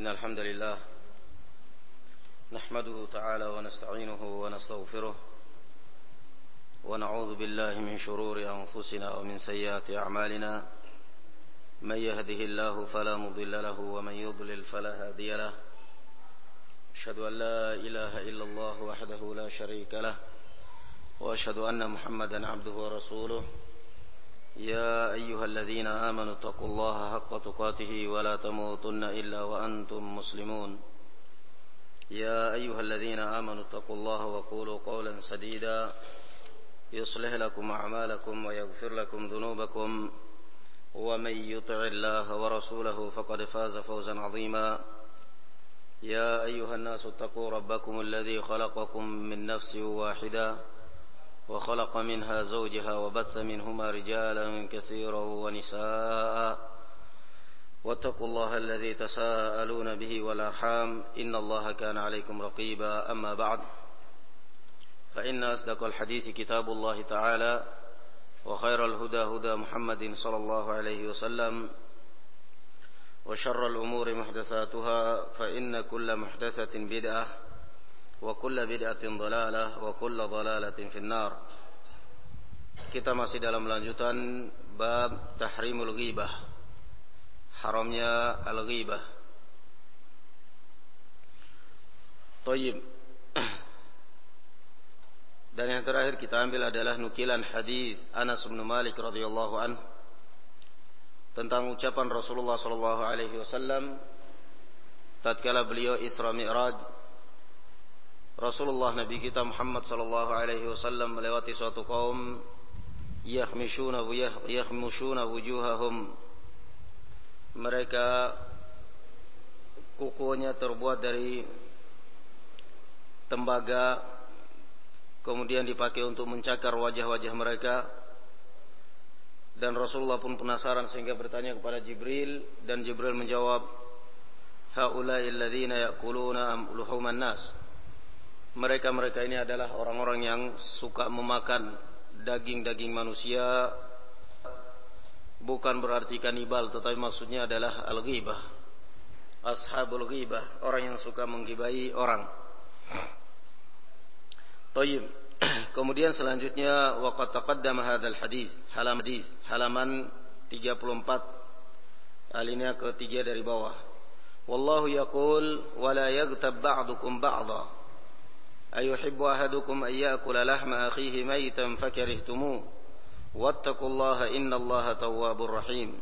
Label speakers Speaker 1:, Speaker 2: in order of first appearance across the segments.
Speaker 1: إن الحمد لله نحمده تعالى ونستعينه ونستغفره ونعوذ بالله من شرور أنفسنا ومن سيئات أعمالنا من يهده الله فلا مضل له ومن يضلل فلا هادي له أشهد أن لا إله إلا الله وحده لا شريك له وأشهد أن محمدا عبده ورسوله يا أيها الذين آمنوا اتقوا الله حق تقاته ولا تموتن إلا وأنتم مسلمون يا أيها الذين آمنوا اتقوا الله وقولوا قولا سديدا يصلح لكم أعمالكم ويغفر لكم ذنوبكم ومن يطع الله ورسوله فقد فاز فوزا عظيما يا أيها الناس اتقوا ربكم الذي خلقكم من نفس واحدة وخلق منها زوجها وبث منهما رجالا كثيرا ونساء واتقوا الله الذي تساءلون به والأرحام إن الله كان عليكم رقيبا أما بعد فإن أصدق الحديث كتاب الله تعالى وخير الهدى هدى محمد صلى الله عليه وسلم وشر الأمور محدثاتها فإن كل محدثة بدعة وكل bid'atin dhalalah wa kullu dhalalatin finnar. Kita masih dalam lanjutan bab tahrimul ghibah, haramnya al-ghibah. Thayyib. Dan yang terakhir kita ambil adalah nukilan hadis Anas bin Malik radhiyallahu anhu tentang ucapan Rasulullah sallallahu alaihi wasallam tatkala beliau Isra Mi'raj. Rasulullah Nabi kita Muhammad sallallahu alaihi wasallam melewati suatu kaum yakhmishuna wujuhahum, mereka kukunya terbuat dari tembaga kemudian dipakai untuk mencakar wajah-wajah mereka, dan Rasulullah pun penasaran sehingga bertanya kepada Jibril, dan Jibril menjawab, haula'il ladzina ya'kuluna luhuman nas, mereka ini adalah orang-orang yang suka memakan daging-daging manusia. Bukan berarti kanibal, tetapi maksudnya adalah al-ghibah, ashabul ghibah, orang yang suka menggibahi orang. Thayyib. Kemudian selanjutnya waqad taqaddama hadzal hadis, halaman 34 alinea ketiga dari bawah. Wallahu yaqul wala yaghtab ba'dukum ba'dha ayuhibbu ahadukum an ya'kula lahma akhihi maytan fakarihtumuh wattaqullaha innallaha tawwabur rahim.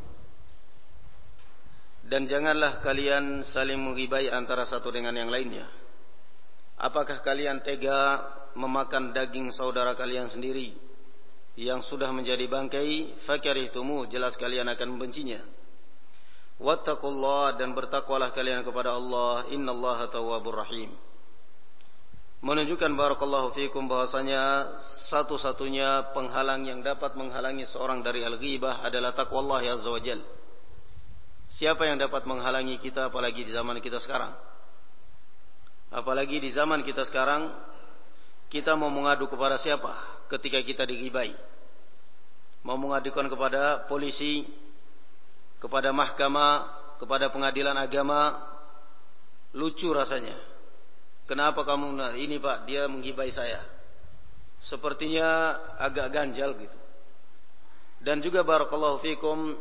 Speaker 1: Dan janganlah kalian saling menggibai antara satu dengan yang lainnya. Apakah kalian tega memakan daging saudara kalian sendiri yang sudah menjadi bangkai? Fakarihtumuh, jelas kalian akan membencinya. Wattaqullaha, dan bertakwalah kalian kepada Allah, innallaha tawwabur rahim. Menunjukkan barakallahu fikum bahwasanya satu-satunya penghalang yang dapat menghalangi seorang dari al-ghibah adalah takwa Allah azza wajal. Siapa yang dapat menghalangi kita apalagi di zaman kita sekarang? Apalagi di zaman kita sekarang, kita mau mengadu kepada siapa ketika kita dighibai? Mau mengadukan kepada polisi, kepada mahkamah, kepada pengadilan agama? Lucu rasanya. Kenapa kamu ini Pak, dia menggibai saya? Sepertinya agak ganjal gitu. Dan juga barakallahu fikum,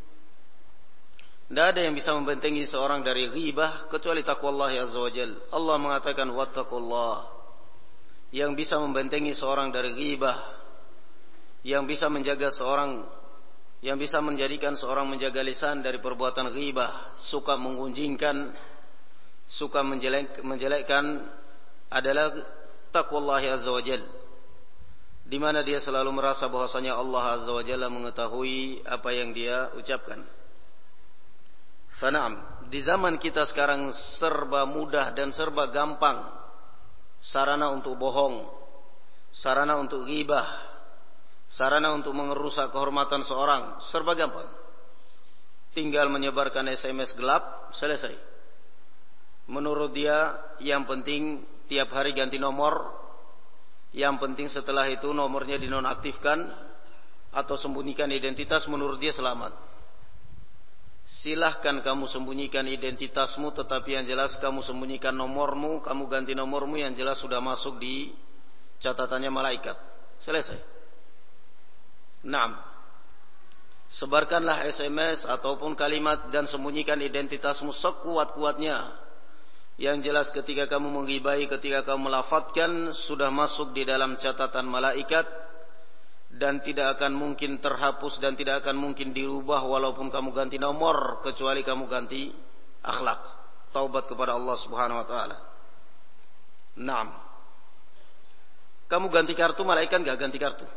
Speaker 1: tidak ada yang bisa membentengi seorang dari ghibah kecuali takwa Allah azza wajal. Allah mengatakan wattaqullah. Yang bisa membentengi seorang dari ghibah, yang bisa menjaga seorang, yang bisa menjadikan seorang menjaga lisan dari perbuatan ghibah, suka menggunjingkan, suka menjelekkan, adalah taqwa Allah azza wajal, di mana dia selalu merasa bahwasanya Allah azza wajalla mengetahui apa yang dia ucapkan. Fana'am, di zaman kita sekarang serba mudah dan serba gampang, sarana untuk bohong, sarana untuk ghibah, sarana untuk merusak kehormatan seorang, serba gampang. Tinggal menyebarkan SMS gelap, selesai. Menurut dia yang penting tiap hari ganti nomor, yang penting setelah itu nomornya dinonaktifkan atau sembunyikan identitas, menurut dia selamat. silahkan kamu sembunyikan identitasmu, tetapi yang jelas kamu sembunyikan nomormu, kamu ganti nomormu, yang jelas sudah masuk di catatannya malaikat. Selesai. Naam. Sebarkanlah SMS ataupun kalimat dan sembunyikan identitasmu sekuat-kuatnya. Yang jelas ketika kamu menggibahi, ketika kamu melafadzkan, sudah masuk di dalam catatan malaikat dan tidak akan mungkin terhapus dan tidak akan mungkin dirubah walaupun kamu ganti nomor, kecuali kamu ganti akhlak, taubat kepada Allah Subhanahu wa taala. Naam. Kamu ganti kartu, malaikat enggak ganti kartu.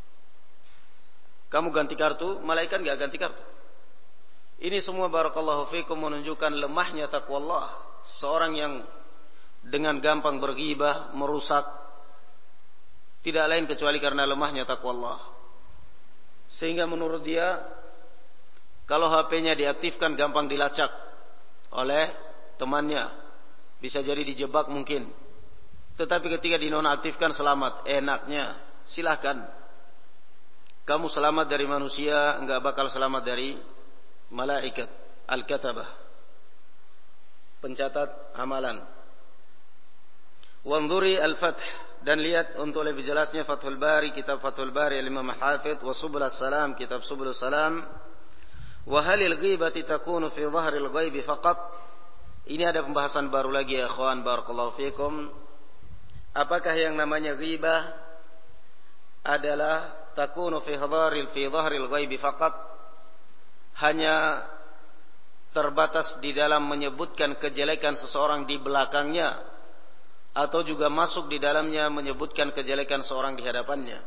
Speaker 1: Kamu ganti kartu, malaikat enggak ganti kartu. Ini semua barakallahu fikum menunjukkan lemahnya takwa Allah. Seorang yang dengan gampang berghibah, merusak, tidak lain kecuali karena lemahnya takwa Allah. Sehingga menurut dia, kalau HP-nya diaktifkan gampang dilacak oleh temannya. Bisa jadi dijebak mungkin. Tetapi ketika dinonaktifkan selamat, enaknya. Silahkan. Kamu selamat dari manusia, enggak bakal selamat dari malaikat al-katabah, pencatat amalan. Wanzuri al-fath, dan lihat untuk lebih jelasnya Fathul Bari, kitab Fathul Bari Imam Hafidh, wa Subulus Salam, kitab Subulus Salam. Wa halil ghibati takunu fi dhahril ghaibi faqat. Ini ada pembahasan baru lagi ya ikhwan, barakallahu fikum. Apakah yang namanya ghibah adalah takunu fi dhahril ghaibi faqat, hanya terbatas di dalam menyebutkan kejelekan seseorang di belakangnya, atau juga masuk di dalamnya menyebutkan kejelekan seorang di hadapannya?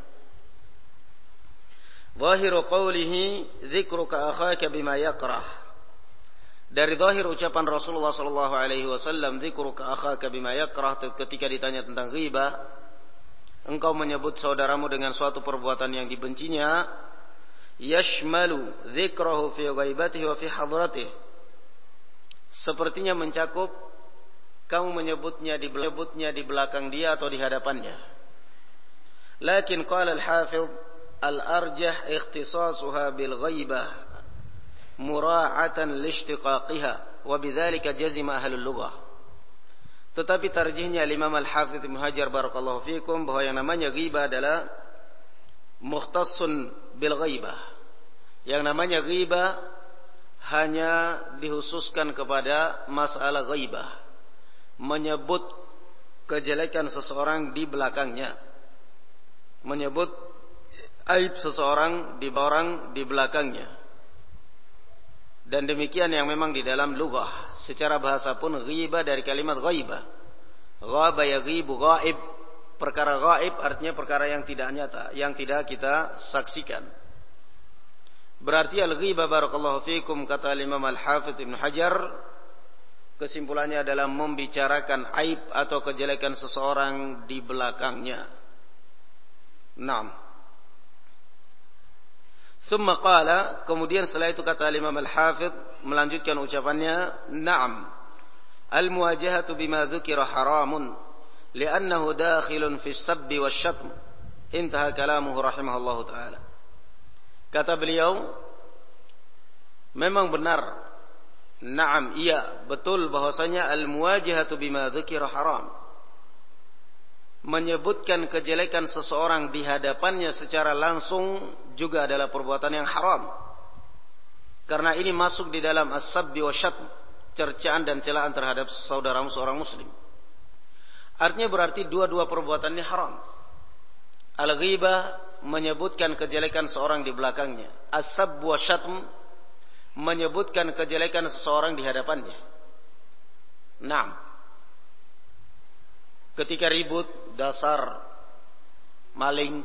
Speaker 1: Zahiru qawlihi dzikruka akhaka bima yakrah. Dari zahir ucapan Rasulullah sallallahu alaihi wasallam, dzikruka akhaka bima yakrah, ketika ditanya tentang ghibah, engkau menyebut saudaramu dengan suatu perbuatan yang dibencinya, yashmalu dzikrahu fi ghaibatihi wa fi hadratihi, sepertinya mencakup kamu menyebutnya di belakang dia atau di hadapannya. Lakin qala al-hafidh al-arjah ikhtisasuha bil ghaibah mura'atan lishtiqaqiha wa bidzalika jazima ahlul lughah. Tetapi tarjihnya Imam Al-Hafidh Ibnu Hajar barakallahu fikum bahwa yang namanya ghibah adalah mukhtassun bil ghaibah. Yang namanya ghibah hanya dihususkan kepada masalah ghaibah, menyebut kejelekan seseorang di belakangnya, menyebut aib seseorang di belakangnya. Dan demikian yang memang di dalam lughah. Secara bahasa pun ghibah dari kalimat ghaibah. Ghaba yaghibu ghaib. Perkara ghaib artinya perkara yang tidak nyata, yang tidak kita saksikan. Berarti al-ghibah barakallahu fikum, kata Imam Al-Hafidh Ibnu Hajar, kesimpulannya adalah membicarakan aib atau kejelekan seseorang di belakangnya. Naam. Tsumma qala, kemudian setelah itu kata Imam Al-Hafidh melanjutkan ucapannya, na'am, al-muwajahatu bima dzukira haramun li'annahu dakhilun fi as-sabbi wasyatm. Intaha kalamuhu rahimahullahu taala. Kata beliau, memang benar, na'am, iya, betul bahwasanya al-muwajahatu bima dzukira haram, menyebutkan kejelekan seseorang di hadapannya secara langsung juga adalah perbuatan yang haram. Karena ini masuk di dalam as-sabbi wa syatm, cercaan dan celaan terhadap saudaramu seorang muslim. Artinya berarti dua-dua perbuatan ini haram. Al-ghibah menyebutkan kejelekan seorang di belakangnya. As-sabb wa syatm menyebutkan kejelekan seseorang di hadapannya. Naam. Ketika ribut, dasar maling,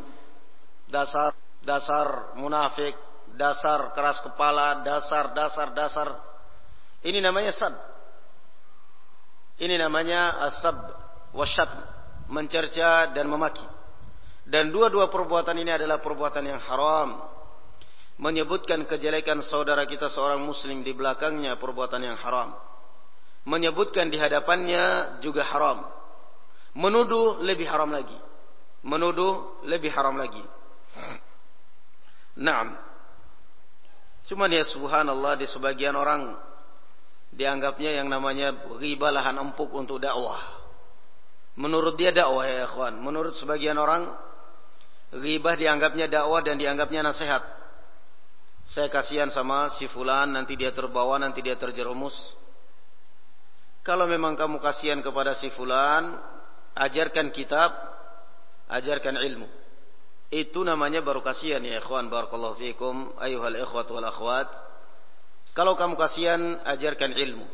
Speaker 1: dasar munafik, dasar keras kepala, dasar. Ini namanya sad. Ini namanya asab wasyat, mencerca dan memaki. Dan dua-dua perbuatan ini adalah perbuatan yang haram. Menyebutkan kejelekan saudara kita seorang muslim di belakangnya perbuatan yang haram. Menyebutkan di hadapannya juga haram. Menuduh lebih haram lagi. Naam. Cuman ya subhanallah, di sebagian orang dianggapnya yang namanya ghibah lahan empuk untuk dakwah. Menurut dia dakwah ya ikhwan. Menurut sebagian orang ghibah dianggapnya dakwah dan dianggapnya nasihat. Saya kasihan sama si fulan, nanti dia terbawa, nanti dia terjerumus. Kalau memang kamu kasihan kepada si fulan, ajarkan kitab, ajarkan ilmu. Itu namanya baru kasihan ya ikhwan. Barakallahu fiikum ayuhal ikhwat wal akhwat. Kalau kamu kasihan, ajarkan ilmu.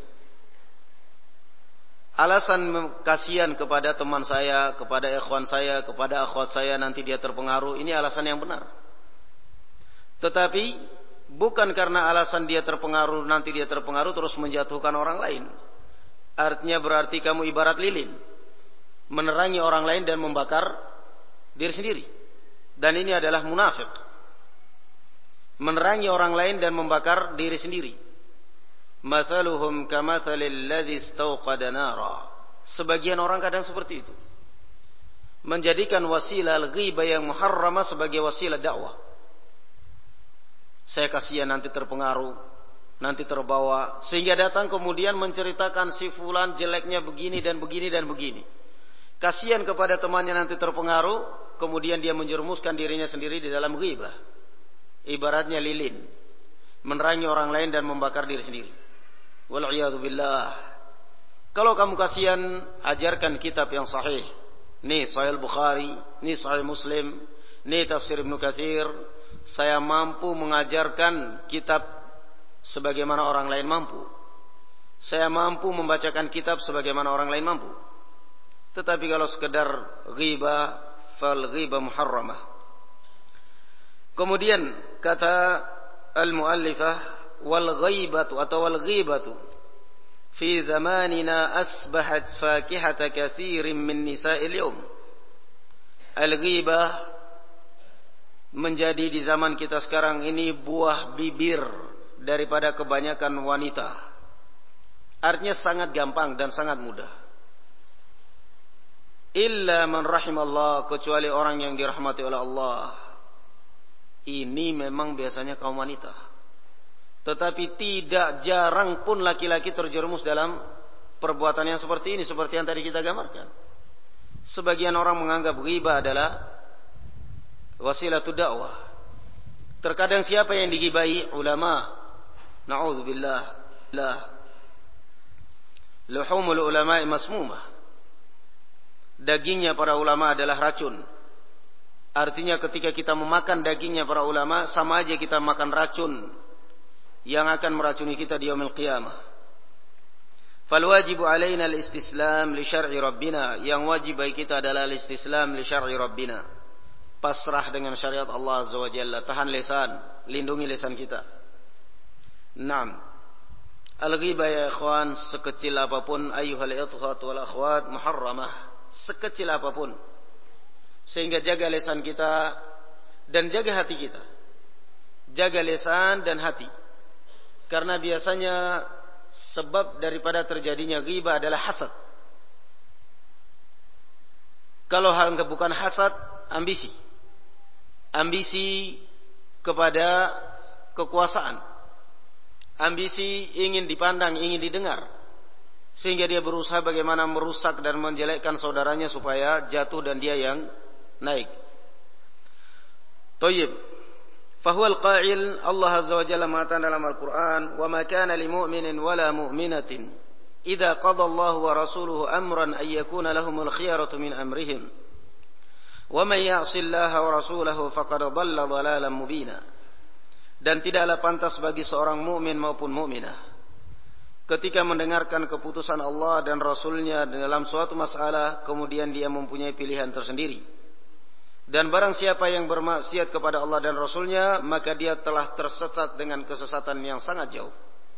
Speaker 1: Alasan kasihan kepada teman saya, kepada ikhwan saya, kepada akhwat saya, nanti dia terpengaruh, ini alasan yang benar. Tetapi bukan karena alasan dia terpengaruh, nanti dia terpengaruh terus menjatuhkan orang lain. Artinya berarti kamu ibarat lilin, menerangi orang lain dan membakar diri sendiri. Dan ini adalah munafik. Menerangi orang lain dan membakar diri sendiri. Mathaluhum kamathalil ladzi istawqada nara. Sebagian orang kadang seperti itu. Menjadikan wasilah al-ghibah yang muharramah sebagai wasilah dakwah. Saya kasihan nanti terpengaruh, nanti terbawa, sehingga datang kemudian menceritakan si fulan jeleknya begini dan begini dan begini. Kasihan kepada temannya nanti terpengaruh, kemudian dia menjerumuskan dirinya sendiri di dalam ghibah. Ibaratnya lilin, menerangi orang lain dan membakar diri sendiri. Wal'iyadu billah. Kalau kamu kasihan, ajarkan kitab yang sahih. Nih Sahih Bukhari, nih Sahih Muslim, nih Tafsir Ibnu Katsir. Saya mampu mengajarkan kitab sebagaimana orang lain mampu. Saya mampu membacakan kitab sebagaimana orang lain mampu. Tetapi kalau sekedar ghibah, fal ghibah muharramah. Kemudian kata al-muallifah, wal ghaibatu atau wal ghibatu fi zamanina asbahat fakihata katsirin min nisa'il yawm. Al-ghibah menjadi di zaman kita sekarang ini buah bibir daripada kebanyakan wanita. Artinya sangat gampang dan sangat mudah. Illa man rahimallah, kecuali orang yang dirahmati oleh Allah. Ini memang biasanya kaum wanita. Tetapi tidak jarang pun laki-laki terjerumus dalam perbuatan yang seperti ini, seperti yang tadi kita gambarkan. Sebagian orang menganggap ghibah adalah wasilatul dakwah. Terkadang siapa yang digibahi? Ulama. Na'udzubillah. Luhumul ulama'i masmumah. Dagingnya para ulama adalah racun. Artinya ketika kita memakan dagingnya para ulama, sama aja kita makan racun yang akan meracuni kita di yaumil qiyamah. Fal wajibu alaina al-istislam li syar'i rabbina. Yang wajib bagi kita adalah al-istislam li syar'i rabbina. Pasrah dengan syariat Allah Azza wa Jalla. Tahan lisan, lindungi lisan kita. Naam. Al-ghibah ya ikhwan, sekecil apapun ayyuhal ikhwat wal akhwat muharramah. Sekecil apapun. Sehingga jaga lisan kita dan jaga hati kita. Jaga lisan dan hati. Karena biasanya sebab daripada terjadinya ghibah adalah hasad. Kalau hal bukan hasad, ambisi. Ambisi kepada kekuasaan. Ambisi ingin dipandang, ingin didengar. Sehingga dia berusaha bagaimana merusak dan menjelekkan saudaranya supaya jatuh dan dia yang naik. Tayyib. Fahuwal qa'il, Allah Azza wa Jalla mengatakan dalam Al-Quran, wa ma kana li mu'minin wala mu'minatin idza qada Allah wa rasuluhu amran ay yakuna lahumul khiyaratu min amrihim. Wa man ya'si Allah wa rasulahu faqad dhalla dhalalan mubina. Dan tidaklah pantas bagi seorang mukmin maupun mukminah ketika mendengarkan keputusan Allah dan Rasulnya dalam suatu masalah, kemudian dia mempunyai pilihan tersendiri. Dan barang siapa yang bermaksiat kepada Allah dan Rasulnya, maka dia telah tersesat dengan kesesatan yang sangat jauh.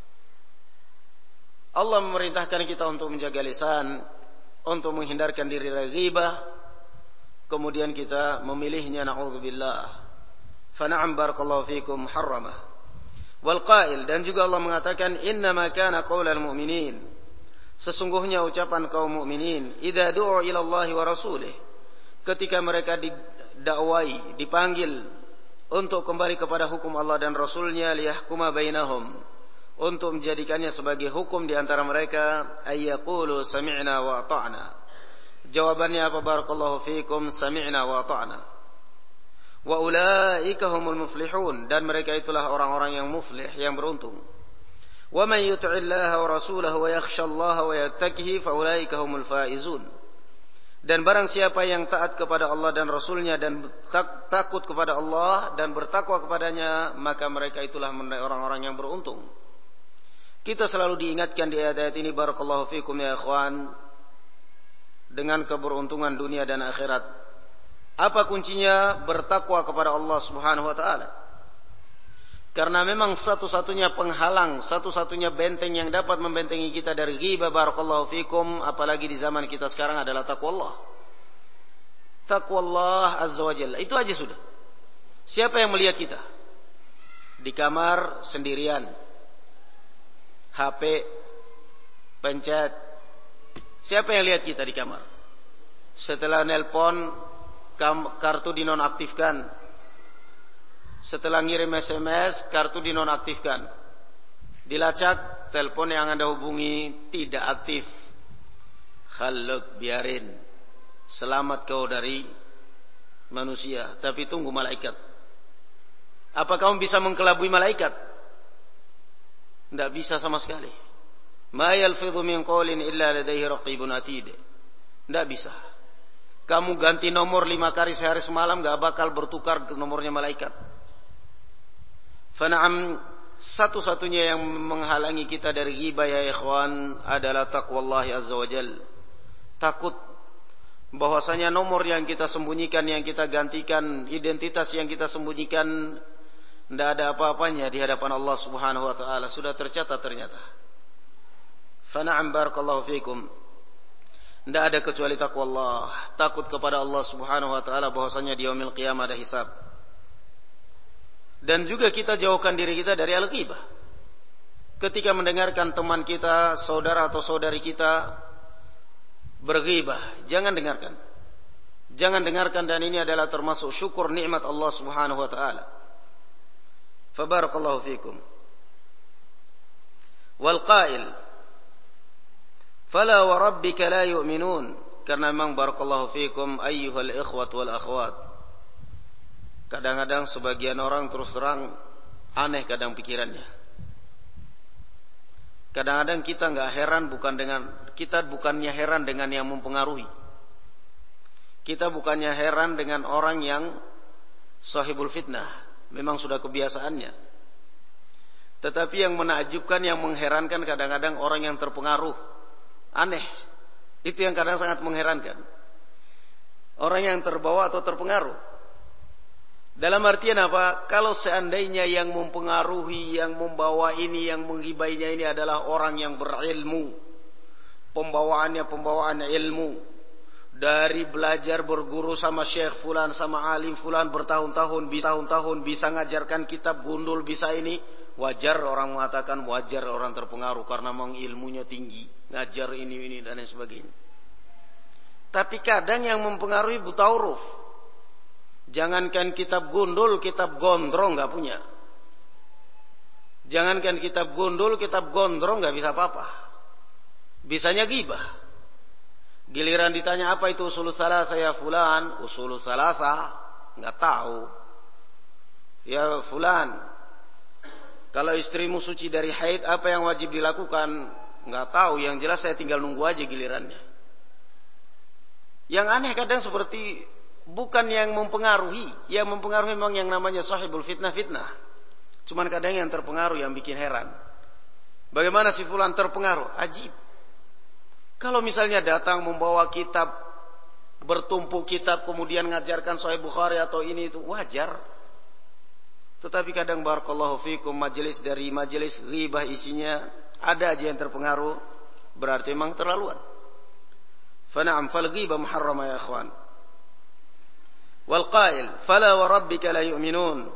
Speaker 1: Allah memerintahkan kita untuk menjaga lisan, untuk menghindarkan diri dari ghibah, kemudian kita memilihnya, na'udzubillah. Fana'am barakallahu fikum harramah. Wal qail, dan juga Allah mengatakan innama kana qaulal mu'minin, sesungguhnya ucapan kaum mukminin idza du'u ila Allah wa rasulih, ketika mereka didakwai, dipanggil untuk kembali kepada hukum Allah dan Rasulnya, liyahkuma bainahum, untuk menjadikannya sebagai hukum di antara mereka, ayyaqulu sami'na wa ata'na. Jawabannya apa? Barakallahu fiikum, sami'na wa ata'na. Wa ulaika humul muflihun, dan mereka itulah orang-orang yang muflih, yang beruntung. Wa man yuti'illaha wa rasulahu wa yakhshallaha wa yattaqihi fa ulaika humul faizun. Dan barang siapa yang taat kepada Allah dan Rasulnya dan takut kepada Allah dan bertakwa kepadanya, maka mereka itulah orang-orang yang beruntung. Kita selalu diingatkan di ayat-ayat ini, barakallahu fikum ya ikhwan, dengan keberuntungan dunia dan akhirat. Apa kuncinya? Bertakwa kepada Allah Subhanahu wa taala. Karena memang satu-satunya penghalang, satu-satunya benteng yang dapat membentengi kita dari ghibah, barakallahu fikum, apalagi di zaman kita sekarang, adalah takwa Allah. Takwa Allah azza wa jalla. Itu aja sudah. Siapa yang melihat kita? Di kamar sendirian. HP pencet. Siapa yang lihat kita di kamar? Setelah nelpon, kartu dinonaktifkan. Setelah ngirim SMS, kartu dinonaktifkan. Dilacak, telepon yang Anda hubungi tidak aktif. Khaluk, biarin. Selamat kau dari manusia, tapi tunggu malaikat. Apa kamu bisa mengkelabui malaikat? Tidak bisa sama sekali. Ma yalfidhu min qawlin illa ladaihi raqibun atid. Tidak bisa. Kamu ganti nomor 5 kali sehari semalam, gak bakal bertukar ke nomornya malaikat. Fana'am, satu-satunya yang menghalangi kita dari ghibah ya ikhwan adalah taqwallahi azza wa jal. Takut bahwasanya nomor yang kita sembunyikan, yang kita gantikan, identitas yang kita sembunyikan, tidak ada apa-apanya di hadapan Allah Subhanahu wa taala, sudah tercatat ternyata. Fana'am, barakallahu fikum. Tidak ada kecuali taqwallah, takut kepada Allah Subhanahu wa taala bahwasanya di yaumil qiyamah ada hisab. Dan juga kita jauhkan diri kita dari al-ghibah. Ketika mendengarkan teman kita, saudara atau saudari kita berghibah, jangan dengarkan. Jangan dengarkan, dan ini adalah termasuk syukur nikmat Allah Subhanahu wa taala. Fabarakallahu fikum. Wal qail fala wa rabbika la yu'minun. Karena memang barakallahu fikum ayyuhal ikhwat wal akhwat, kadang-kadang sebagian orang terus terang aneh kadang pikirannya. Kadang-kadang kita bukannya heran dengan yang mempengaruhi. Kita bukannya heran dengan orang yang sahibul fitnah, memang sudah kebiasaannya. Tetapi yang menakjubkan, yang mengherankan kadang-kadang orang yang terpengaruh. Aneh. Itu yang kadang sangat mengherankan. Orang yang terbawa atau terpengaruh. Dalam artian apa? Kalau seandainya yang mempengaruhi, yang membawa ini, yang menghibainya ini adalah orang yang berilmu, pembawaannya pembawaan ilmu, dari belajar berguru sama syekh fulan, sama alim fulan bertahun-tahun, bisa ngajarkan kitab gundul, bisa ini, wajar orang mengatakan, wajar orang terpengaruh karena memang ilmunya tinggi, ngajar ini dan lain sebagainya. Tapi kadang yang mempengaruhi buta huruf. Jangankan kitab gundul, kitab gondrong gak punya. Jangankan kitab gundul, kitab gondrong gak bisa apa-apa. Bisanya ghibah. Giliran ditanya apa itu usulul tsalatsa ya fulan, usulul tsalatsa gak tahu. Ya fulan, kalau istrimu suci dari haid, apa yang wajib dilakukan? Gak tahu. Yang jelas saya tinggal nunggu aja gilirannya. Yang aneh kadang seperti bukan yang mempengaruhi. Yang mempengaruhi memang yang namanya sahibul fitnah. Cuman kadang yang terpengaruh yang bikin heran. Bagaimana si fulan terpengaruh? Ajib. Kalau misalnya datang membawa kitab, bertumpuk kitab, kemudian ngajarkan Sahih Bukhari atau ini itu, wajar. Tetapi kadang barakallahu fikum, majelis dari majelis ghibah isinya ada aja yang terpengaruh, berarti memang terlaluan. Fana'am fal ghibah muharrama ya ikhwan. Wal qail fala wa rabbika la yu'minun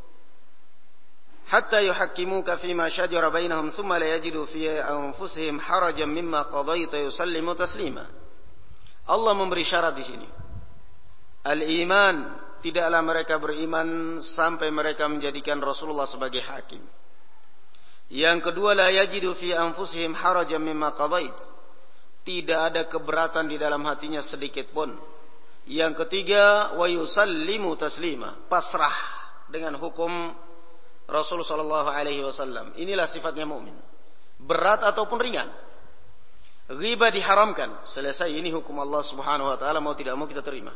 Speaker 1: hatta yuhakkimuka fima shajara bainahum thumma la yajidu fi anfusihim harajan mimma qadaita yusallimu taslima. Allah memberi syarat di sini. Al-iman tidaklah mereka beriman sampai mereka menjadikan Rasulullah sebagai hakim. Yang kedua, la yajidu fi anfusihim harajan mimma qadait. Tidak ada keberatan di dalam hatinya sedikit pun. Yang ketiga, wa yusallimu taslima, pasrah dengan hukum Rasul sallallahu alaihi wasallam. Inilah sifatnya mukmin. Berat ataupun ringan. Ghibah diharamkan. Selesai, ini hukum Allah Subhanahu wa taala, mau tidak mau kita terima.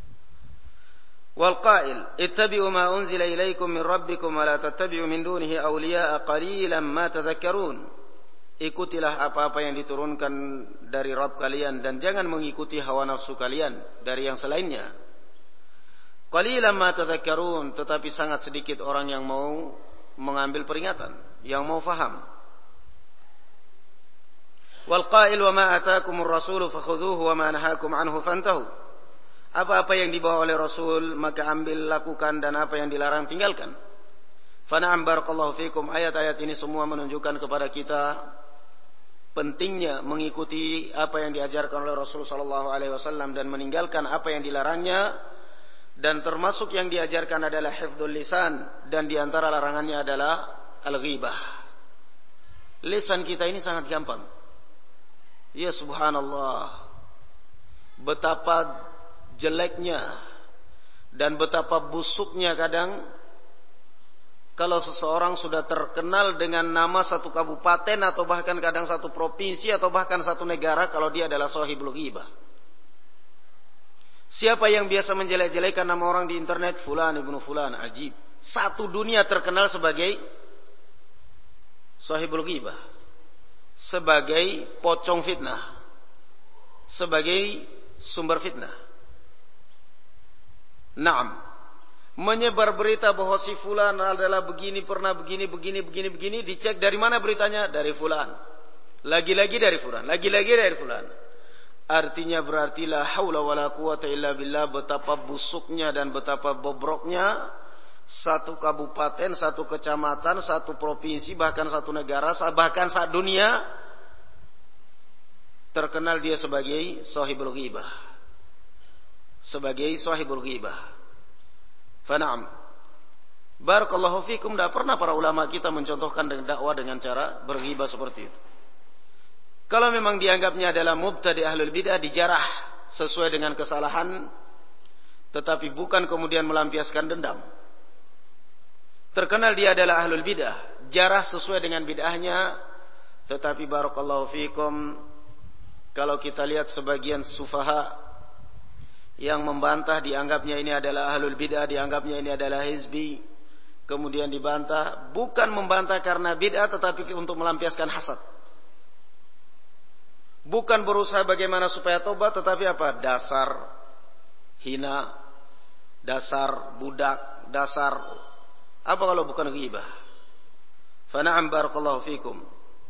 Speaker 1: Wal qail ittabi'u ma unzila ilaikum min rabbikum wa la tattabi'u min dunihi awliya'a qalilan ma tadhakkarun. Ikutilah apa-apa yang diturunkan dari Rabb kalian dan jangan mengikuti hawa nafsu kalian dari yang selainnya. Qalilan ma tadhakkarun, tetapi sangat sedikit orang yang mau mengambil peringatan, yang mau faham. Wal qail wa ma ataakumur rasulu fakhudhuhu wa ma nahakum anhu fantahu. Apa-apa yang dibawa oleh Rasul maka ambil, lakukan, dan apa yang dilarang tinggalkan. Fa na'am barakallahu fikum. Ayat-ayat ini semua menunjukkan kepada kita pentingnya mengikuti apa yang diajarkan oleh Rasul sallallahu alaihi wasallam dan meninggalkan apa yang dilarangnya. Dan termasuk yang diajarkan adalah hifdzul lisan, dan di antara larangannya adalah al-ghibah. Lisan kita ini sangat gampang. Ya subhanallah. Betapa jeleknya dan betapa busuknya kadang kalau seseorang sudah terkenal dengan nama satu kabupaten atau bahkan kadang satu provinsi atau bahkan satu negara, kalau dia adalah shahibul ghibah. Siapa yang biasa menjelek-jelekan nama orang di internet, fulan ibnu fulan, ajib. Satu dunia terkenal sebagai shahibul ghibah, sebagai pocong fitnah, sebagai sumber fitnah. Naam, menyebar berita bahwa si fulan adalah begini, pernah begini, dicek dari mana beritanya? Dari fulan. Lagi-lagi dari fulan, lagi-lagi dari fulan. Artinya berarti la haula wala quwata illa billah, betapa busuknya dan betapa bobroknya satu kabupaten, satu kecamatan, satu provinsi, bahkan satu negara, bahkan satu dunia terkenal dia sebagai shahibul ghibah. Sebagai sahibul ghibah. Fana'am. Barakallahu fikum. Tidak pernah para ulama kita mencontohkan dakwah dengan cara berghibah seperti itu. Kalau memang dianggapnya adalah mubtadi ahlul bid'ah, dijarah sesuai dengan kesalahan, tetapi bukan kemudian melampiaskan dendam. Terkenal dia adalah ahlul bid'ah, jarah sesuai dengan bid'ahnya, tetapi barakallahu fikum, kalau kita lihat sebagian sufaha yang membantah, dianggapnya ini adalah ahlul bid'ah, dianggapnya ini adalah hizbi, kemudian dibantah, bukan membantah karena bid'ah, tetapi untuk melampiaskan hasad. Bukan berusaha bagaimana supaya tobat, tetapi apa? Dasar hina, dasar budak, dasar apa kalau bukan ghibah? Fa na'am barakallahu fikum.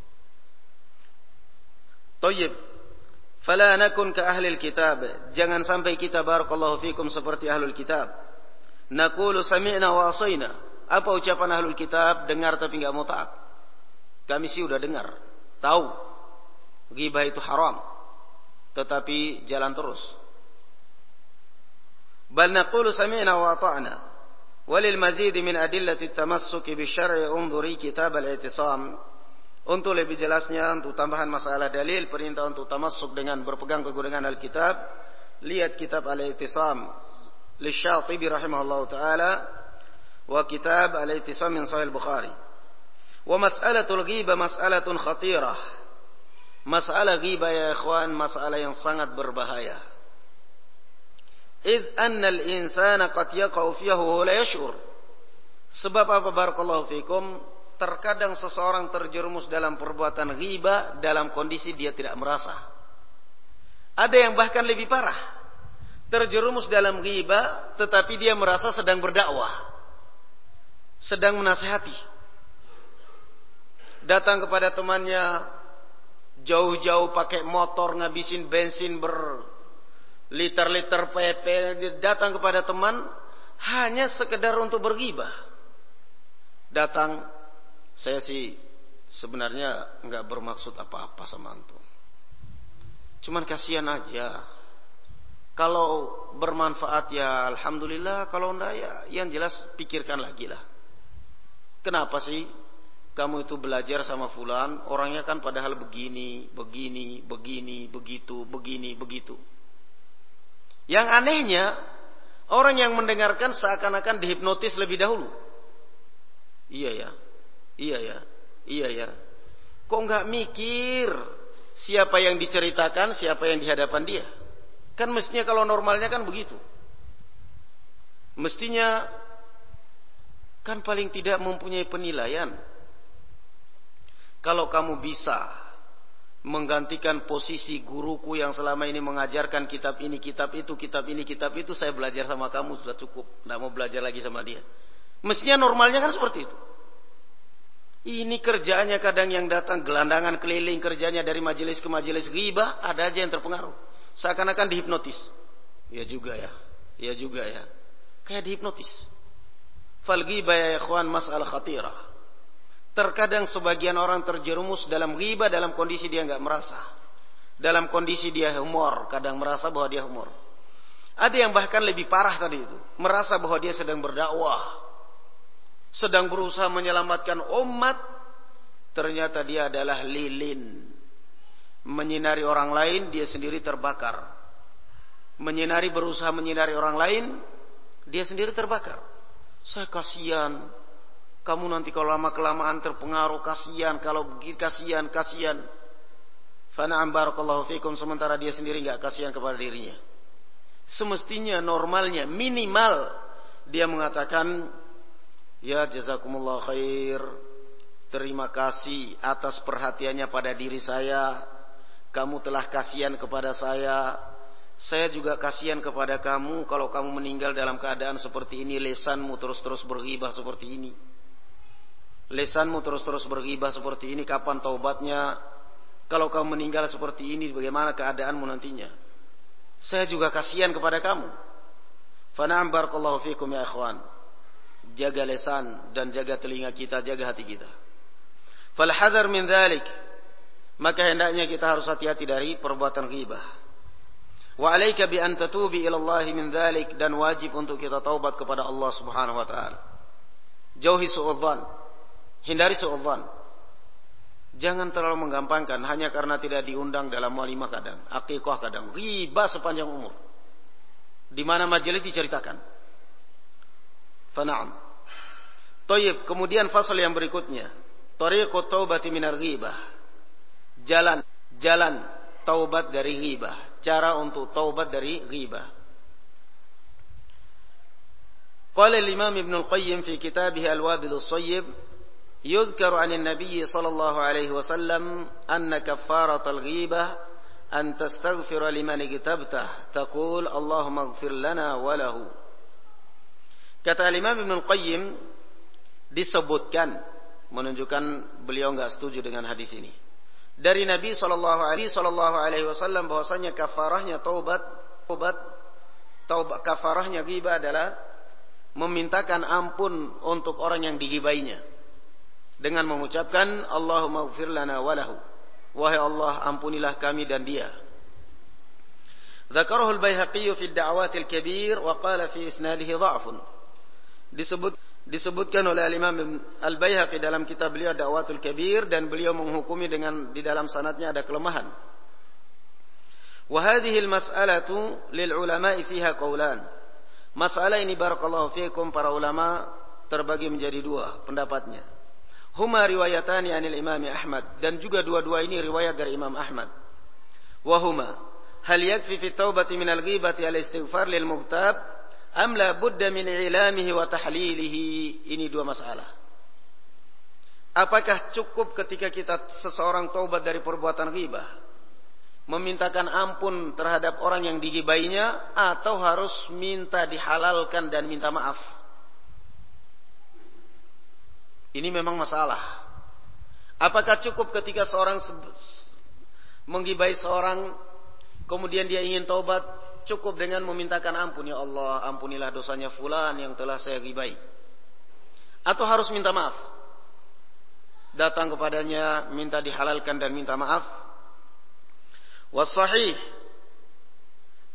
Speaker 1: Thayyib. Fala nakun ka ahlil kitab. Jangan sampai kita barakallahu fikum seperti ahlul kitab. Naqulu sami'na wa asayna. Apa ucapan ahlul kitab? Dengar tapi enggak mau taat. Kami sih udah dengar, tahu ghibah itu haram, tetapi jalan terus. Bal naqulu sami'na wa ata'na. Walil mazid min adillati at-tamassuk bi syar'i unzuri kitab al-i'tisam. Untuk lebih jelasnya, untuk tambahan masalah dalil, perintah untuk tamassuk dengan berpegang teguh dengan Alkitab, lihat kitab Al-I'tisam Lisyatibi rahimahullah ta'ala, wa kitab Al-I'tisam min Sahih Bukhari. Wa mas'alatul ghibah mas'alatun khatirah. Masalah ghibah ya ikhwan, masalah yang sangat berbahaya. Idh anna al-insana qad yaqa'u fiha wa la yash'ur. Sebab apa barakallahu fikum? Terkadang seseorang terjerumus dalam perbuatan ghibah dalam kondisi dia tidak merasa. Ada yang bahkan lebih parah. Terjerumus dalam ghibah tetapi dia merasa sedang berdakwah, sedang menasihati. Datang kepada temannya jauh-jauh pakai motor, ngabisin bensin berliter-liter PP, datang kepada teman hanya sekedar untuk berghibah. Datang, saya sih sebenarnya enggak bermaksud apa-apa sama antum. Cuman kasihan aja. Kalau bermanfaat ya alhamdulillah, kalau enggak ya yang jelas pikirkan lagi lah. Kenapa sih kamu itu belajar sama fulan, orangnya kan padahal begini, begitu. Yang anehnya, orang yang mendengarkan seakan-akan dihipnotis lebih dahulu. Iya ya. Kok nggak mikir siapa yang diceritakan, siapa yang di hadapan dia? Kan mestinya kalau normalnya kan begitu. Mestinya kan paling tidak mempunyai penilaian. Kalau kamu bisa menggantikan posisi guruku yang selama ini mengajarkan kitab ini, kitab itu, saya belajar sama kamu sudah cukup. Tidak mau belajar lagi sama dia. Mestinya normalnya kan seperti itu. Ini kerjaannya kadang yang datang gelandangan keliling, kerjanya dari majelis ke majelis ghibah, ada aja yang terpengaruh. Seakan-akan dihipnotis. Ya juga ya. Kayak dihipnotis. Fal ghibah ya ikhwan mas'alah khatirah. Terkadang sebagian orang terjerumus dalam ghibah dalam kondisi dia enggak merasa. Dalam kondisi dia humor, kadang merasa bahwa dia humor. Ada yang bahkan lebih parah tadi itu, merasa bahwa dia sedang berdakwah, sedang berusaha menyelamatkan umat, ternyata dia adalah lilin. Menyinari orang lain, dia sendiri terbakar. Berusaha menyinari orang lain, dia sendiri terbakar. Saya kasihan. Kamu nanti kalau lama-kelamaan terpengaruh, kasihan. Kalau begitu kasihan. Fana'am barakallahu fikum. Sementara dia sendiri enggak kasihan kepada dirinya. Semestinya normalnya, minimal dia mengatakan, ya jazakumullah khair, terima kasih atas perhatiannya pada diri saya. Kamu telah kasihan kepada saya. Saya juga kasihan kepada kamu. Kalau kamu meninggal dalam keadaan seperti ini, lesanmu terus-terus berghibah seperti ini. Kapan taubatnya? Kalau kamu meninggal seperti ini, bagaimana keadaanmu nantinya? Saya juga kasihan kepada kamu. Fana'am barakallahu fikum ya ikhwan. Jaga lesan dan jaga telinga kita, jaga hati kita. Fal hadar min dzalik. Maka hendaknya kita harus hati-hati dari perbuatan ghibah. Wa 'alaika bi an tatubi ila Allah min dzalik, dan wajib untuk kita taubat kepada Allah Subhanahu wa taala. Jauhi suudzon, hindari suudzon. Jangan terlalu menggampangkan hanya karena tidak diundang dalam walimah kadang, akikah kadang, ghibah sepanjang umur. Di mana majelis diceritakan. Fa na'am. Thayyib, kemudian fasal yang berikutnya, tariqut taubati minar ghibah. Jalan taubat dari ghibah. Cara untuk taubat dari ghibah. Qala al-Imam Ibn al-Qayyim fi kitabih Al-Wabilus Shayyib, yudhkaru 'an an-nabiy sallallahu alaihi wasallam anna kaffaratal ghibah an tastaghfira liman igtabtah, taqul Allahumma ighfir lana wa lahu. Kata Imam Ibn al-Qayyim, disebutkan, menunjukkan beliau enggak setuju dengan hadis ini, dari Nabi sallallahu alaihi wasallam bahwasanya kafarahnya kafarahnya ghibah adalah memintakan ampun untuk orang yang dighibainya dengan mengucapkan Allahumma ighfir lana wa lahu. Wahai Allah, ampunilah kami dan dia. Dzakarahu al-Baihaqi fi ad-Da'awatil Kabir wa qala fi isnadihi dha'fun. Disebutkan oleh Imam Al-Baihaqi dalam kitab beliau Da'watul Kabir, dan beliau menghukumi dengan di dalam sanadnya ada kelemahan. Wa hadhihi al-mas'alatu lil ulama'i fiha qaulan. Masalah ini barakallahu fiikum, para ulama terbagi menjadi dua pendapatnya. Huma riwayatani 'anil Imam Ahmad, dan juga dua-dua ini riwayat dari Imam Ahmad. Wa huma hal yakfi fi taubati min al-ghibati al-istighfar lil mughtab am la budda min ilamihi wa tahlilihi. Ini dua masalah. Apakah cukup ketika seseorang taubat dari perbuatan ghibah, memintakan ampun terhadap orang yang dighibainya, atau harus minta dihalalkan dan minta maaf? Ini memang masalah. Apakah cukup ketika seorang menggibai seorang, kemudian dia ingin taubat, cukup dengan memintakan ampun, ya Allah, ampunilah dosanya fulan yang telah saya ghibai, atau harus minta maaf, datang kepadanya, minta dihalalkan dan minta maaf? Wasahih,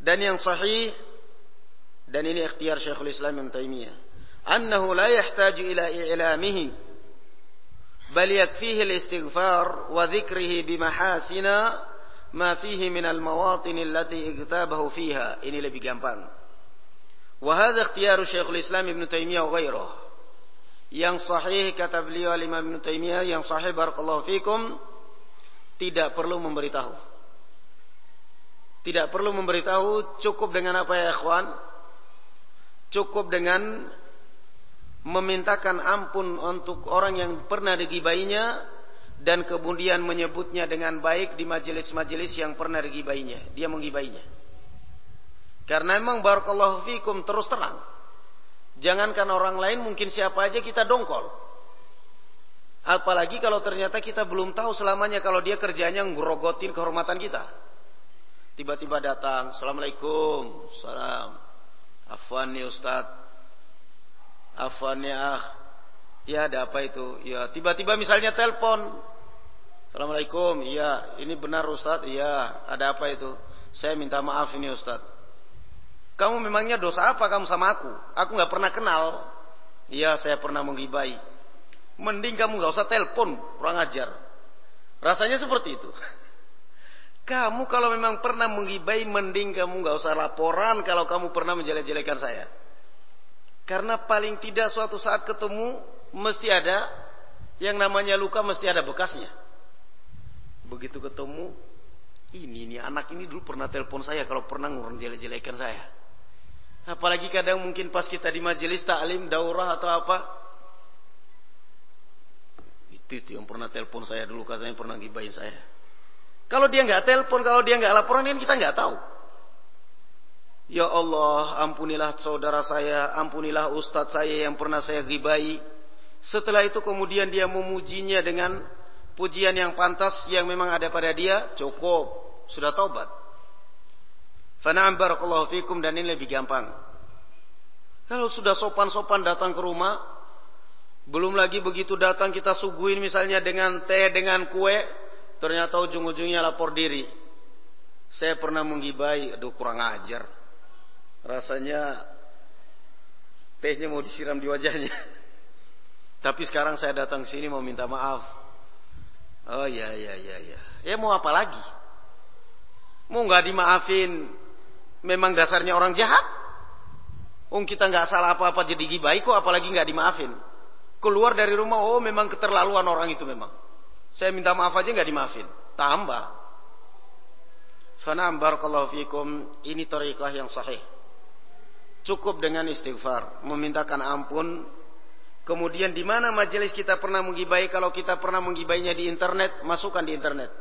Speaker 1: Dan yang sahih, dan ini ikhtiar Syekhul Islam Ibnu Taimiyah, annahu la yahtaju ila i'lamihi bal yakfihi al-istighfar wa dzikrihi bimahasina ma fihi min al-mawatin allati igtabahu fiha. Ini lebih gampang. Wa hadha ikhtiar Syekhul Islam Ibnu Taimiyah wa ghairuh. Yang sahih kata beliau Imam Ibnu Taimiyah, yang sahih barakallahu fikum, tidak perlu memberitahu. Tidak perlu memberitahu, cukup dengan apa ya ikhwan? Cukup dengan memintakan ampun untuk orang yang pernah digibainya dan kemudian menyebutnya dengan baik di majelis-majelis yang pernah digibainya, dia menggibainya. Karena memang barakallahu fikum terus terang, jangankan orang lain, mungkin siapa aja kita dongkol. Apalagi kalau ternyata kita belum tahu selamanya kalau dia kerjanya ngerogotin kehormatan kita. Tiba-tiba datang, assalamualaikum, salam, afwan nih Ustaz, afwan ya akh, ya ada apa itu? Ya tiba-tiba misalnya telepon, assalamualaikum, iya ini benar Ustaz, iya ada apa itu? Saya minta maaf ini Ustaz. Kamu memangnya dosa apa kamu sama aku? Aku nggak pernah kenal. Iya saya pernah menggibai. Mending kamu nggak usah telepon, kurang ajar. Rasanya seperti itu. Kamu kalau memang pernah menggibai, mending kamu nggak usah laporan kalau kamu pernah menjelek-jelekan saya. Karena paling tidak suatu saat ketemu mesti ada yang namanya luka, mesti ada bekasnya. Begitu ketemu, ini anak ini dulu pernah telepon saya kalau pernah ngurang jelek-jelekan saya. Apalagi kadang mungkin pas kita di majelis taklim, daurah atau apa, itu yang pernah telepon saya dulu katanya pernah gibain saya. Kalau dia nggak telepon, kalau dia nggak laporan, kan kita nggak tahu. Ya Allah, ampunilah saudara saya, ampunilah ustadz saya yang pernah saya gibai. Setelah itu kemudian dia memujinya dengan pujian yang pantas yang memang ada pada dia, cukup, sudah taubat. Fana'am barakallahu fikum, dan ini lebih gampang. Kalau sudah sopan-sopan datang ke rumah, belum lagi begitu datang kita suguhin misalnya dengan teh, dengan kue, ternyata ujung-ujungnya lapor diri. Saya pernah menggibai, aduh kurang ajar. Rasanya tehnya mau disiram di wajahnya. Tapi sekarang saya datang sini mau minta maaf. Oh ya. Ya mau apa lagi? Mau nggak dimaafin? Memang dasarnya orang jahat. Kita nggak salah apa-apa jadi gibai kok, apalagi nggak dimaafin. Keluar dari rumah, oh memang keterlaluan orang itu memang. Saya minta maaf aja nggak dimaafin, tambah. Fana'am barakallahu fikum, ini thariqah yang sahih. Cukup dengan istighfar, memintakan ampun. Kemudian di mana majelis kita pernah menggibai, kalau kita pernah menggibainya di internet, masukkan di internet.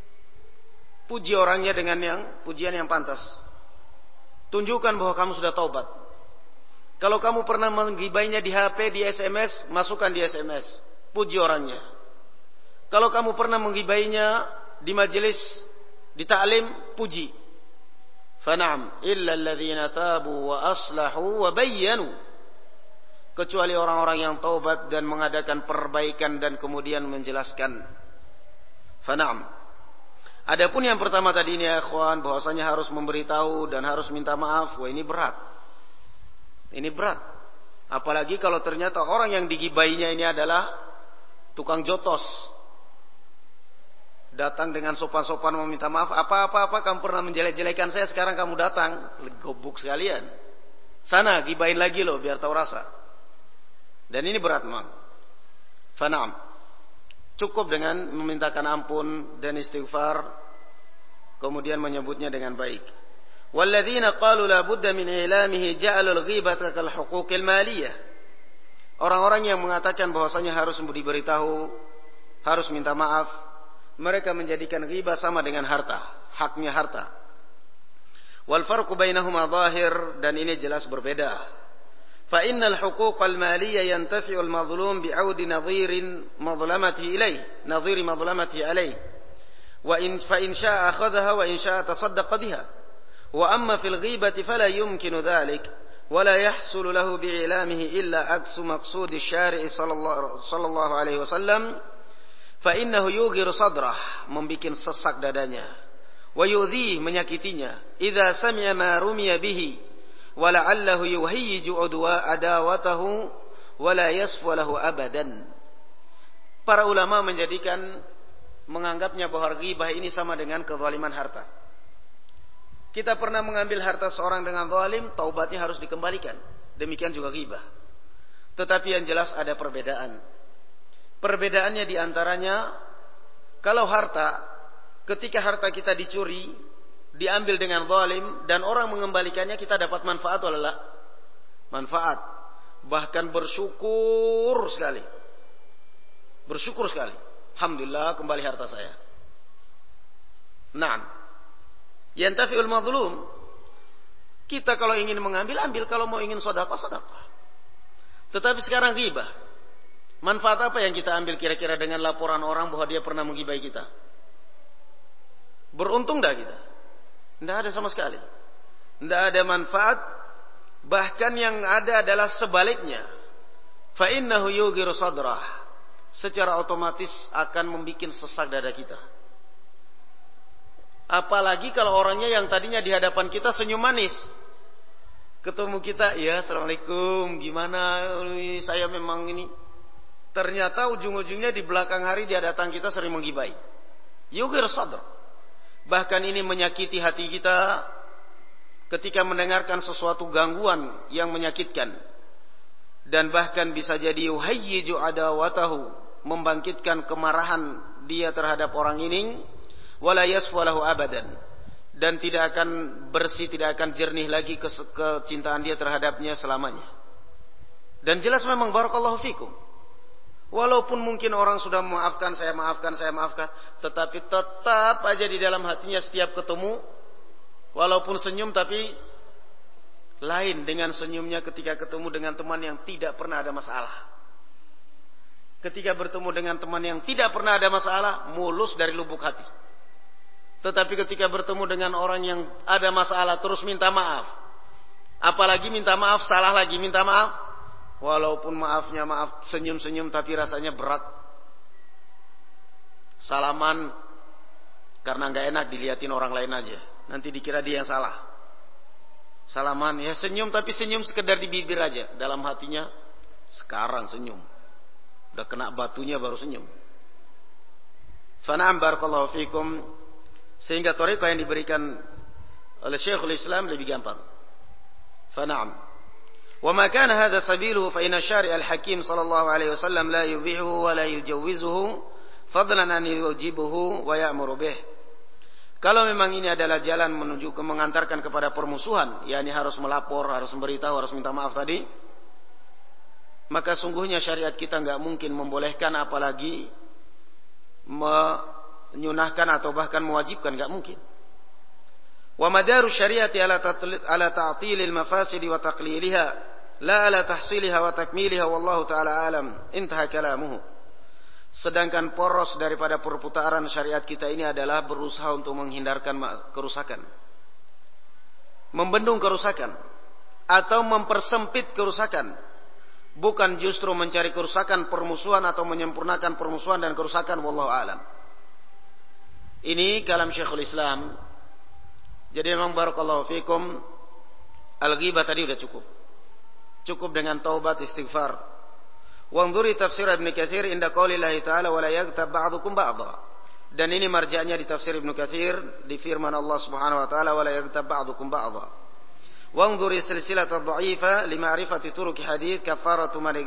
Speaker 1: Puji orangnya dengan pujian yang pantas. Tunjukkan bahwa kamu sudah taubat. Kalau kamu pernah menggibainya di HP, di SMS, masukkan di SMS. Puji orangnya. Kalau kamu pernah menggibainya di majelis, di ta'lim, puji. Fana'am illa alladhina tabu wa aslahu wa bayyanu. Kecuali orang-orang yang taubat dan mengadakan perbaikan dan kemudian menjelaskan. Fana'am. Adapun yang pertama tadi ini ya ikhwan, bahwasanya harus memberitahu dan harus minta maaf, wah ini berat. Ini berat. Apalagi kalau ternyata orang yang digibainya ini adalah tukang jotos. Datang dengan sopan-sopan meminta maaf, apa kamu pernah menjelek-jelekan saya, sekarang kamu datang, gobuk sekalian. Sana gibain lagi loh biar tahu rasa. Dan ini berat memang. Fana'am. Cukup dengan memintakan ampun dan istighfar, kemudian menyebutnya dengan baik. Walladzina qalu la budda min ilamihi ja'alul ghibata kal huquqil maliyah. Orang-orang yang mengatakan bahwasanya harus diberitahu, harus minta maaf, mereka menjadikan ghibah sama dengan harta, haknya harta. Wal farqu bainahuma zahir, dan ini jelas berbeda. Fa innal huquqal maliyah yantafi'u al-madhlum bi'audi nadhirin madlamatihi ilayh, nadhiri madlamatihi alayh. Wa in fa in syaa'a akhadhaha wa in syaa'a tasaddaqa biha. Wa amma fil ghibati fala yumkinu dhalik wa la yahsulu lahu bi'ilamihi illa aqsu maqsudi asy-syari' sallallahu alaihi wasallam. Fa innahu yughiru sadrah, membikin sesak dadanya.
Speaker 2: wa yu'dhihi, menyakitinya, idza sami'a ma rumiya bihi wa la'allahu yuhayyiju adawatahu wa la yasfu lahu abadan. Para ulama menganggapnya bahwa ghibah ini sama dengan kezaliman harta. Kita pernah mengambil harta seorang dengan zalim, taubatnya harus dikembalikan. Demikian juga ghibah. Tetapi yang jelas ada perbedaan. Perbedaannya diantaranya, kalau harta, ketika harta kita dicuri, diambil dengan zalim, dan orang mengembalikannya, kita dapat manfaat atau la? Manfaat. Bahkan bersyukur sekali. Bersyukur sekali. Alhamdulillah kembali harta saya. Naam. Yantafi'ul mazlum. Kita kalau ingin mengambil, ambil. Kalau mau ingin sedekah, sedekah. Tetapi sekarang ghibah. Manfaat apa yang kita ambil kira-kira dengan laporan orang bahwa dia pernah menggibai kita? Beruntung dah kita? Tidak ada sama sekali. Tidak ada manfaat. Bahkan yang ada adalah sebaliknya. Fa innahu yughiru sadrah. Secara otomatis akan membuat sesak dada kita. Apalagi kalau orangnya yang tadinya di hadapan kita senyum manis. Ketemu kita, ya assalamualaikum, gimana, saya memang ini. Ternyata ujung-ujungnya di belakang hari dia datang kita sering menggibai. Yughir sadr. Bahkan ini menyakiti hati kita ketika mendengarkan sesuatu gangguan yang menyakitkan. Dan bahkan bisa jadi yuhayyiju adawatahu, membangkitkan kemarahan dia terhadap orang ini, wala yasfu lahu abadan, dan tidak akan bersih, tidak akan jernih lagi kecintaan dia terhadapnya selamanya. Dan jelas memang barakallahu fikum, walaupun mungkin orang sudah memaafkan, saya maafkan, tetapi tetap aja di dalam hatinya setiap ketemu, walaupun senyum, tapi lain dengan senyumnya ketika ketemu dengan teman yang tidak pernah ada masalah. Ketika bertemu dengan teman yang tidak pernah ada masalah, mulus dari lubuk hati. Tetapi ketika bertemu dengan orang yang ada masalah, terus minta maaf. Apalagi minta maaf, salah lagi minta maaf. Walaupun maafnya maaf senyum-senyum, tapi rasanya berat. Salaman karena gak enak dilihatin orang lain aja. Nanti dikira dia yang salah. Salaman, ya senyum, tapi senyum sekedar di bibir aja. Dalam hatinya, sekarang senyum. Udah kena batunya baru senyum. Fana'am barakallahu fikum. Sehingga thariqah yang diberikan oleh Syekhul Islam lebih gampang. Fana'am. Wa ma kana hadha sabiluhu fa inna syari' al-hakim sallallahu alaihi wasallam la yubihu wa la yujawwizuhu fadlan an yujibuhu wa ya'muru bih. Kalau memang ini adalah jalan menuju ke mengantarkan kepada permusuhan, yakni harus melapor, harus memberitahu, harus minta maaf tadi, maka sungguhnya syariat kita enggak mungkin membolehkan, apalagi menyunahkan atau bahkan mewajibkan, enggak mungkin. Wa madaru syariati ala ta'tilil mafasidi wa taqliliha, la ala tahsiliha wa takmiliha, wallahu ta'ala alam. Intaha kalamuhu. Sedangkan poros daripada perputaran syariat kita ini adalah berusaha untuk menghindarkan kerusakan, membendung kerusakan, atau mempersempit kerusakan, bukan justru mencari kerusakan, permusuhan, atau menyempurnakan permusuhan dan kerusakan. Wallahu a'lam. Ini kalam Syekhul Islam. Jadi memang barakallahu fikum, al-ghibah tadi sudah cukup. Cukup dengan taubat, istighfar. Wanzuri tafsir Ibnu Katsir inda qaulillahi ta'ala wa la yaghtab ba'dukum ba'dha. Dan ini marja'nya di tafsir Ibnu Katsir di firman Allah Subhanahu wa taala wa la yaghtab ba'dukum ba'dha. Wanzuri silsilah ad-dha'ifa li ma'rifati turuq hadits kafaratu man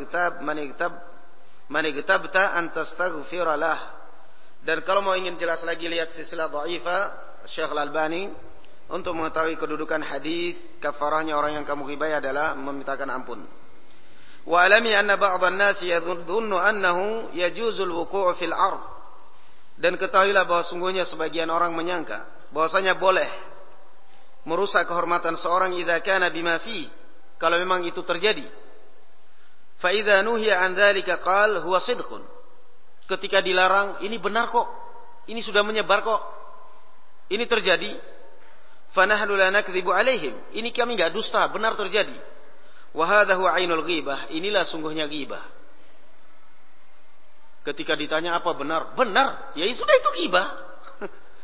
Speaker 2: igtabta an tastaghfira lah. Dan kalau mau ingin jelas lagi, lihat silsilah dha'ifa Syekh Al-Albani untuk mengetahui kedudukan hadis kafarahnya orang yang kamu ghibai adalah memintakan ampun. Wa alami anna ba'dhan nas yadhunnu annahu yajuzul wuqu' fil ard. Dan ketahuilah bahwa sungguhnya sebagian orang menyangka bahwasanya boleh merusak kehormatan seorang idza kana bima fi, kalau memang itu terjadi. Fa idza nuhiya an dzalika qal huwa sidqun. Ketika dilarang, ini benar kok, ini sudah menyebar kok, ini terjadi. Fa nahnu la nakdzibu alaihim, ini kami enggak dusta, benar terjadi. Wa hadha huwa ainul ghibah, inilah sungguhnya ghibah. Ketika ditanya apa benar? Benar. Ya sudah, itu ghibah.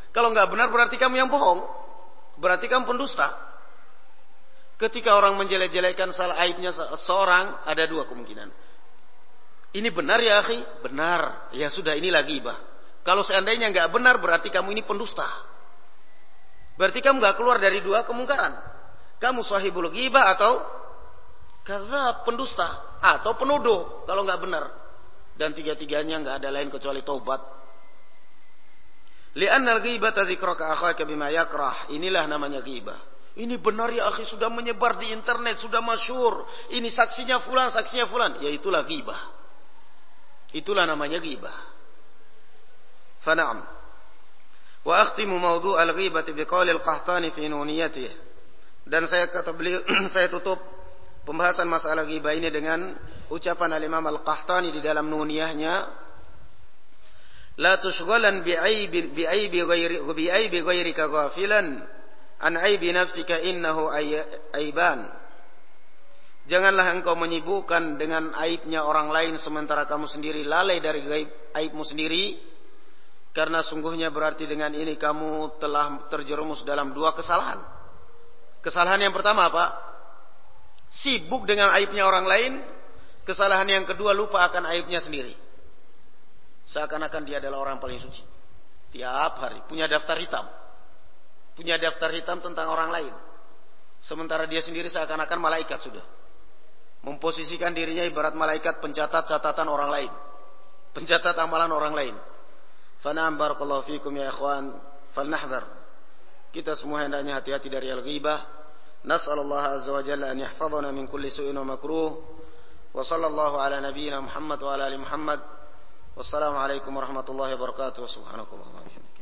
Speaker 2: Kalau nggak benar berarti kamu yang bohong. Berarti kamu pendusta. Ketika orang menjelek-jelekan salah aibnya seorang, ada dua kemungkinan. Ini benar ya akhi? Benar. Ya sudah, inilah ghibah. Kalau seandainya nggak benar berarti kamu ini pendusta. Berarti kamu nggak keluar dari dua kemungkaran. Kamu sahibul ghibah atau kadzab, pendusta, atau penuduh kalau nggak benar. Dan tiga-tiganya nggak ada lain kecuali taubat. Li'anna al-ghibata dzikraka akhaka bima yakrah. Inilah namanya ghibah. Ini benar ya akhi, sudah menyebar di internet, sudah masyhur. Ini saksinya fulan, saksinya fulan. Ya itulah ghibah. Itulah namanya ghibah. Fana'am. Wa akhtimu mawdu' al-ghibati biqauli al-Qahtani fi nuniyatihi. Dan saya kata beliau, saya tutup pembahasan masalah ghibah ini dengan ucapan al-Imam al-Qahtani di dalam nuniyahnya. La tushghalan bi'aibi ghairika ghafilan an aibi nafsika innahu aiban. Janganlah engkau menyibukkan dengan aibnya orang lain sementara kamu sendiri lalai dari aibmu sendiri, karena sungguhnya berarti dengan ini kamu telah terjerumus dalam dua kesalahan. Kesalahan yang pertama apa? Sibuk dengan aibnya orang lain. Kesalahan yang kedua, lupa akan aibnya sendiri. Seakan-akan dia adalah orang paling suci. Tiap hari punya daftar hitam. Punya daftar hitam tentang orang lain. Sementara dia sendiri seakan-akan malaikat sudah. Memposisikan dirinya ibarat malaikat pencatat catatan orang lain. Pencatat amalan orang lain. Fana'am barakallahu fikum ya ikhwan. Falnahdhar. Kita semua hendaknya hati-hati dari al-ghibah. Nas'alullah azza wa jalla an yahfazana min kulli su'in wa makruh. Wa sallallahu ala nabiyyina Muhammad wa ala ali Muhammad. Wassalamualaikum warahmatullahi wabarakatuh. Subhanakallah wa bihamdika.